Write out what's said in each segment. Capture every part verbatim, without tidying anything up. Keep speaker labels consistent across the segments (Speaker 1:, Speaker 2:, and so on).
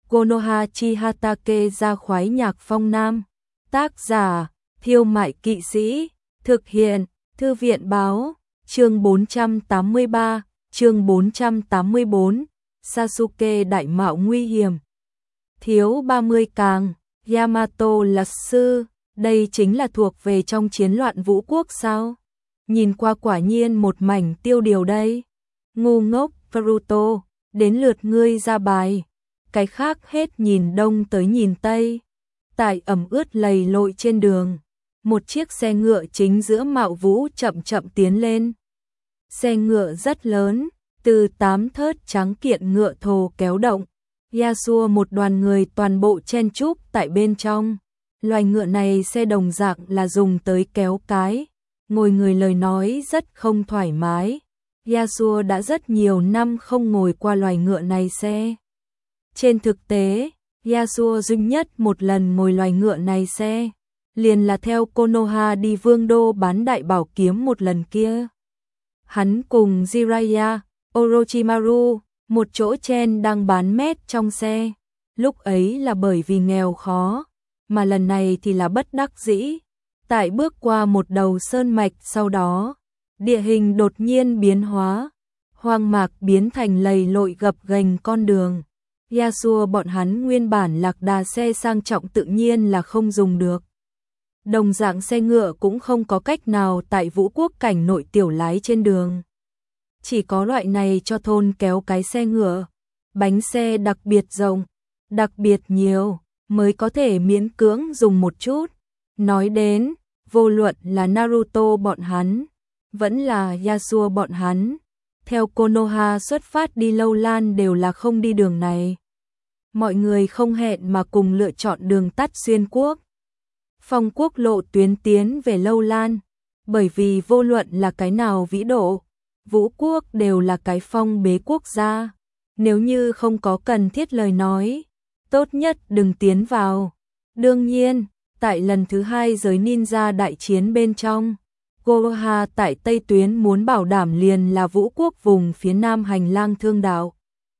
Speaker 1: Konoha Chihatake ra khoái nhạc phong nam. Tác giả, Thiêu Mại Kỵ Sĩ. Thực hiện, Thư viện Báo. Chương bốn trăm tám mươi ba, chương bốn trăm tám mươi bốn, Sasuke đại mạo nguy hiểm. Thiếu ba mươi càng, Yamato là sư, đây chính là thuộc về trong chiến loạn vũ quốc sao? Nhìn qua quả nhiên một mảnh tiêu điều đây. Ngu ngốc, Naruto, đến lượt ngươi ra bài. Cái khác hết nhìn đông tới nhìn tây. Tại ẩm ướt lầy lội trên đường, một chiếc xe ngựa chính giữa mạo vũ chậm chậm tiến lên. Xe ngựa rất lớn, từ tám thớt trắng kiện ngựa thồ kéo động. Yasuo một đoàn người toàn bộ chen chúc tại bên trong. Loài ngựa này xe đồng dạng là dùng tới kéo cái. Ngồi người lời nói rất không thoải mái. Yasuo đã rất nhiều năm không ngồi qua loài ngựa này xe. Trên thực tế, Yasuo duy nhất một lần ngồi loài ngựa này xe, liền là theo Konoha đi Vương đô bán đại bảo kiếm một lần kia. Hắn cùng Jiraiya, Orochimaru, một chỗ chen đang bán mét trong xe. Lúc ấy là bởi vì nghèo khó, mà lần này thì là bất đắc dĩ. Tại bước qua một đầu sơn mạch sau đó, địa hình đột nhiên biến hóa, hoang mạc biến thành lầy lội gập ghềnh con đường. Yasuo bọn hắn nguyên bản lạc đà xe sang trọng tự nhiên là không dùng được. Đồng dạng xe ngựa cũng không có cách nào tại vũ quốc cảnh nội tiểu lái trên đường. Chỉ có loại này cho thôn kéo cái xe ngựa, bánh xe đặc biệt rộng, đặc biệt nhiều, mới có thể miễn cưỡng dùng một chút. Nói đến, vô luận là Naruto bọn hắn, vẫn là Yasuo bọn hắn, theo Konoha xuất phát đi Lâu Lan đều là không đi đường này. Mọi người không hẹn mà cùng lựa chọn đường tắt xuyên quốc. Phong quốc lộ tuyến tiến về Lâu Lan, bởi vì vô luận là cái nào vĩ độ, vũ quốc đều là cái phong bế quốc gia. Nếu như không có cần thiết lời nói, tốt nhất đừng tiến vào. Đương nhiên, tại lần thứ hai giới ninja đại chiến bên trong, Konoha tại Tây Tuyến muốn bảo đảm liền là vũ quốc vùng phía nam hành lang thương đạo.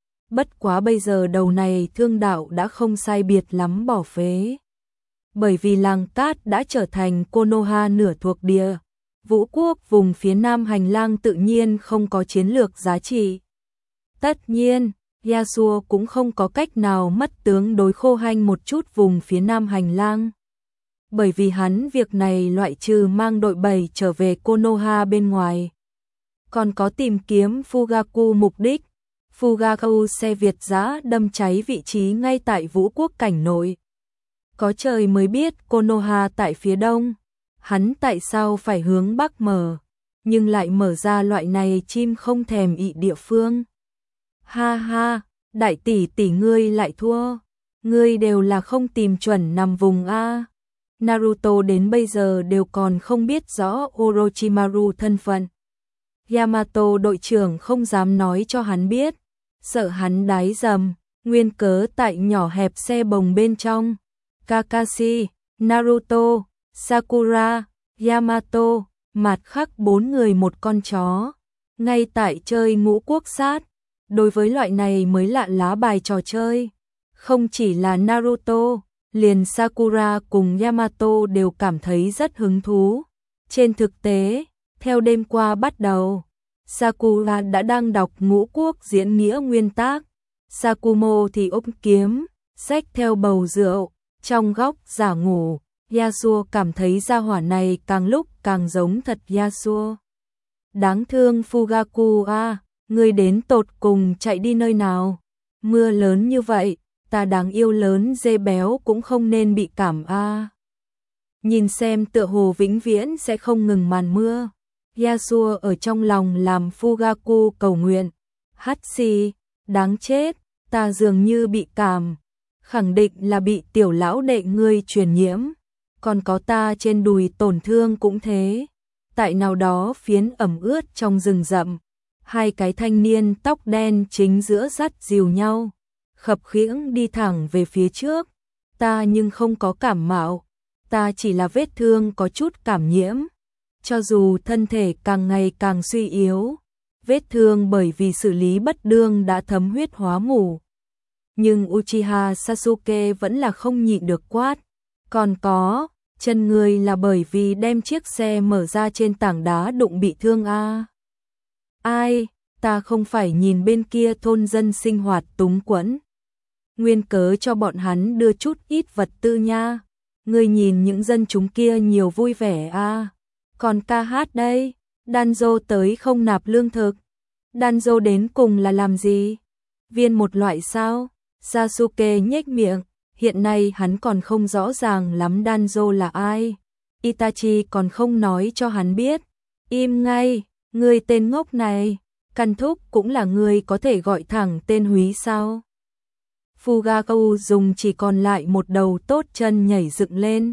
Speaker 1: Bất quá bây giờ đầu này thương đạo đã không sai biệt lắm bỏ phế. Bởi vì làng cát đã trở thành Konoha nửa thuộc địa, vũ quốc vùng phía nam hành lang tự nhiên không có chiến lược giá trị. Tất nhiên, Yasuo cũng không có cách nào mất tướng đối khô hanh một chút vùng phía nam hành lang. Bởi vì hắn việc này loại trừ mang đội bầy trở về Konoha bên ngoài, còn có tìm kiếm Fugaku mục đích. Fugaku xe Việt giã đâm cháy vị trí ngay tại vũ quốc cảnh nội. Có trời mới biết Konoha tại phía đông, hắn tại sao phải hướng bắc mở, nhưng lại mở ra loại này chim không thèm ị địa phương. Ha ha, đại tỷ tỷ ngươi lại thua, ngươi đều là không tìm chuẩn nằm vùng A. Naruto đến bây giờ đều còn không biết rõ Orochimaru thân phận. Yamato đội trưởng không dám nói cho hắn biết, sợ hắn đái dầm, nguyên cớ tại nhỏ hẹp xe bồng bên trong. Kakashi, Naruto, Sakura, Yamato, mặt khác bốn người một con chó, ngay tại chơi ngũ quốc sát. Đối với loại này mới lạ lá bài trò chơi, không chỉ là Naruto, liền Sakura cùng Yamato đều cảm thấy rất hứng thú. Trên thực tế, theo đêm qua bắt đầu, Sakura đã đang đọc ngũ quốc diễn nghĩa nguyên tác. Sakumo thì ôm kiếm, xách theo bầu rượu, trong góc giả ngủ. Yasuo cảm thấy gia hỏa này càng lúc càng giống thật Yasuo. Đáng thương Fugaku a, ngươi đến tột cùng chạy đi nơi nào? Mưa lớn như vậy, ta đáng yêu lớn dê béo cũng không nên bị cảm a. Nhìn xem tựa hồ vĩnh viễn sẽ không ngừng màn mưa. Yasuo ở trong lòng làm Fugaku cầu nguyện. Hắt xì, đáng chết, ta dường như bị cảm. Khẳng định là bị tiểu lão đệ ngươi truyền nhiễm. Còn có ta trên đùi tổn thương cũng thế. Tại nào đó phiến ẩm ướt trong rừng rậm, hai cái thanh niên tóc đen chính giữa dắt dìu nhau, khập khiễng đi thẳng về phía trước. Ta nhưng không có cảm mạo, ta chỉ là vết thương có chút cảm nhiễm. Cho dù thân thể càng ngày càng suy yếu, vết thương bởi vì xử lý bất đương đã thấm huyết hóa mủ. nhưng Uchiha Sasuke vẫn là không nhịn được quát. Còn có, chân người là bởi vì đem chiếc xe mở ra trên tảng đá đụng bị thương a. Ai, ta không phải nhìn bên kia thôn dân sinh hoạt túng quẫn. Nguyên cớ cho bọn hắn đưa chút ít vật tư nha. Ngươi nhìn những dân chúng kia nhiều vui vẻ a. Còn ca hát đây, Danzo tới không nạp lương thực. Danzo đến cùng là làm gì? Viên một loại sao? Sasuke nhếch miệng, hiện nay hắn còn không rõ ràng lắm Danzo là ai. Itachi còn không nói cho hắn biết. Im ngay, ngươi tên ngốc này, căn thúc cũng là người có thể gọi thẳng tên húy sao? Fugaku dùng chỉ còn lại một đầu tốt chân nhảy dựng lên.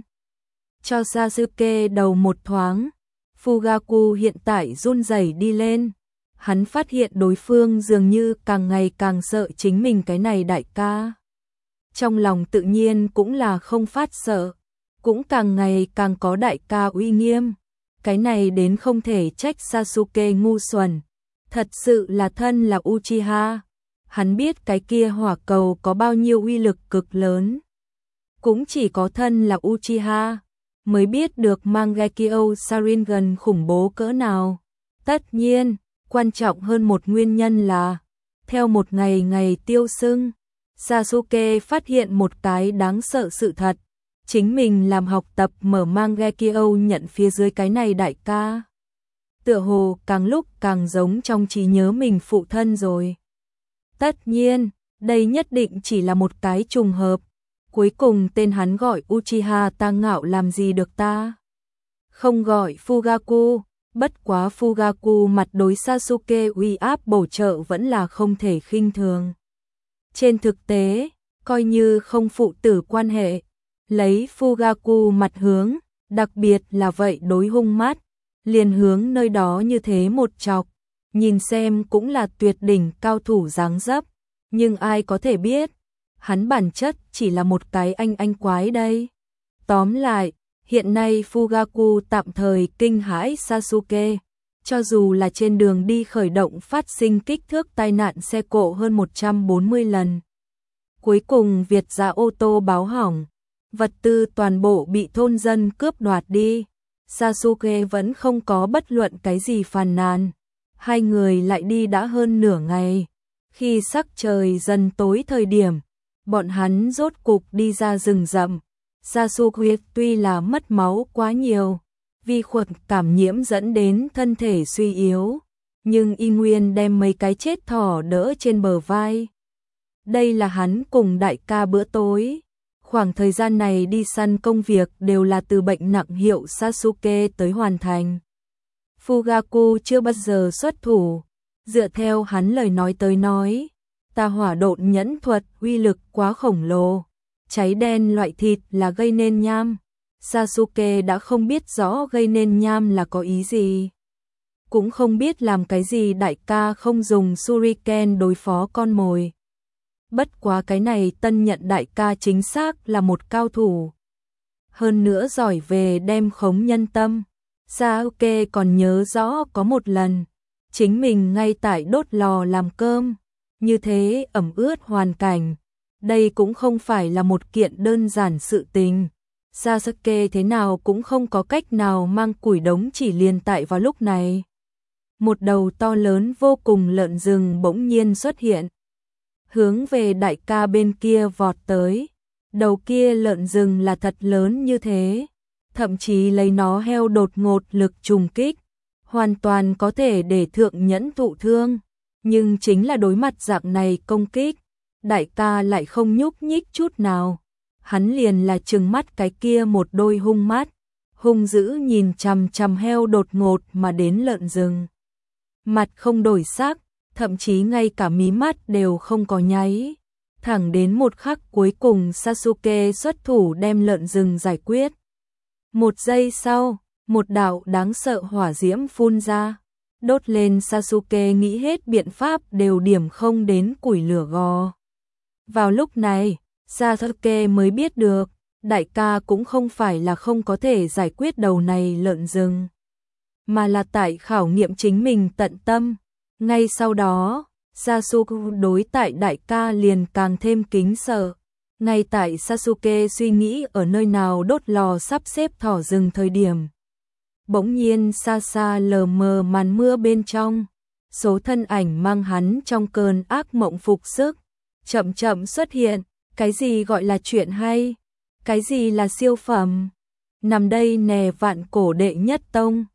Speaker 1: Cho Sasuke đầu một thoáng. Fugaku hiện tại run rẩy đi lên. Hắn phát hiện đối phương dường như càng ngày càng sợ chính mình cái này đại ca. Trong lòng tự nhiên cũng là không phát sợ, cũng càng ngày càng có đại ca uy nghiêm. Cái này đến không thể trách Sasuke ngu xuẩn. Thật sự là thân là Uchiha. Hắn biết cái kia hỏa cầu có bao nhiêu uy lực cực lớn. Cũng chỉ có thân là Uchiha mới biết được Mangekyo Sharingan khủng bố cỡ nào. Tất nhiên, quan trọng hơn một nguyên nhân là, theo một ngày ngày tiêu sưng, Sasuke phát hiện một cái đáng sợ sự thật. Chính mình làm học tập mở Mangekyo nhận phía dưới cái này đại ca. Tựa hồ càng lúc càng giống trong trí nhớ mình phụ thân rồi. Tất nhiên, đây nhất định chỉ là một cái trùng hợp. Cuối cùng tên hắn gọi Uchiha ta ngạo làm gì được ta. Không gọi Fugaku, bất quá Fugaku mặt đối Sasuke uy áp bổ trợ vẫn là không thể khinh thường. Trên thực tế, coi như không phụ tử quan hệ, lấy Fugaku mặt hướng, đặc biệt là vậy đối hung mắt, liền hướng nơi đó như thế một chọc, nhìn xem cũng là tuyệt đỉnh cao thủ dáng dấp, nhưng ai có thể biết, hắn bản chất chỉ là một cái anh anh quái đây. Tóm lại, hiện nay Fugaku tạm thời kinh hãi Sasuke, cho dù là trên đường đi khởi động phát sinh kích thước tai nạn xe cộ hơn một trăm bốn mươi lần. Cuối cùng Việt ra ô tô báo hỏng, vật tư toàn bộ bị thôn dân cướp đoạt đi. Sasuke vẫn không có bất luận cái gì phàn nàn. Hai người lại đi đã hơn nửa ngày. Khi sắc trời dần tối thời điểm, bọn hắn rốt cục đi ra rừng rậm. Sasuke tuy là mất máu quá nhiều, vi khuẩn cảm nhiễm dẫn đến thân thể suy yếu, nhưng y nguyên đem mấy cái chết thỏ đỡ trên bờ vai. Đây là hắn cùng đại ca bữa tối. Khoảng thời gian này đi săn công việc đều là từ bệnh nặng hiệu Sasuke tới hoàn thành. Fugaku chưa bao giờ xuất thủ. Dựa theo hắn lời nói tới nói, ta hỏa độn nhẫn thuật uy lực quá khổng lồ. Cháy đen loại thịt là gây nên nham. Sasuke đã không biết rõ gây nên nham là có ý gì. Cũng không biết làm cái gì đại ca không dùng Shuriken đối phó con mồi. Bất quá cái này tân nhận đại ca chính xác là một cao thủ. Hơn nữa giỏi về đem khống nhân tâm. Sasuke còn nhớ rõ có một lần, chính mình ngay tại đốt lò làm cơm. Như thế ẩm ướt hoàn cảnh. Đây cũng không phải là một kiện đơn giản sự tình. Sasuke thế nào cũng không có cách nào mang củi đống chỉ liền tại vào lúc này. Một đầu to lớn vô cùng lợn rừng bỗng nhiên xuất hiện. Hướng về đại ca bên kia vọt tới. Đầu kia lợn rừng là thật lớn như thế. Thậm chí lấy nó heo đột ngột lực trùng kích. Hoàn toàn có thể để thượng nhẫn thụ thương. Nhưng chính là đối mặt dạng này công kích. Đại ca lại không nhúc nhích chút nào. Hắn liền là trừng mắt cái kia một đôi hung mắt. Hung dữ nhìn chằm chằm heo đột ngột mà đến lợn rừng. Mặt không đổi sắc. Thậm chí ngay cả mí mắt đều không có nháy. Thẳng đến một khắc cuối cùng Sasuke xuất thủ đem lợn rừng giải quyết. Một giây sau, một đạo đáng sợ hỏa diễm phun ra. Đốt lên Sasuke nghĩ hết biện pháp đều điểm không đến củi lửa gò. Vào lúc này, Sasuke mới biết được, đại ca cũng không phải là không có thể giải quyết đầu này lợn rừng. Mà là tại khảo nghiệm chính mình tận tâm. Ngay sau đó, Sasuke đối tại đại ca liền càng thêm kính sợ. Ngay tại Sasuke suy nghĩ ở nơi nào đốt lò sắp xếp thỏ rừng thời điểm. Bỗng nhiên xa xa lờ mờ màn mưa bên trong, số thân ảnh mang hắn trong cơn ác mộng phục sức, chậm chậm xuất hiện. Cái gì gọi là chuyện hay? Cái gì là siêu phẩm? Nằm đây nè vạn cổ đệ nhất tông.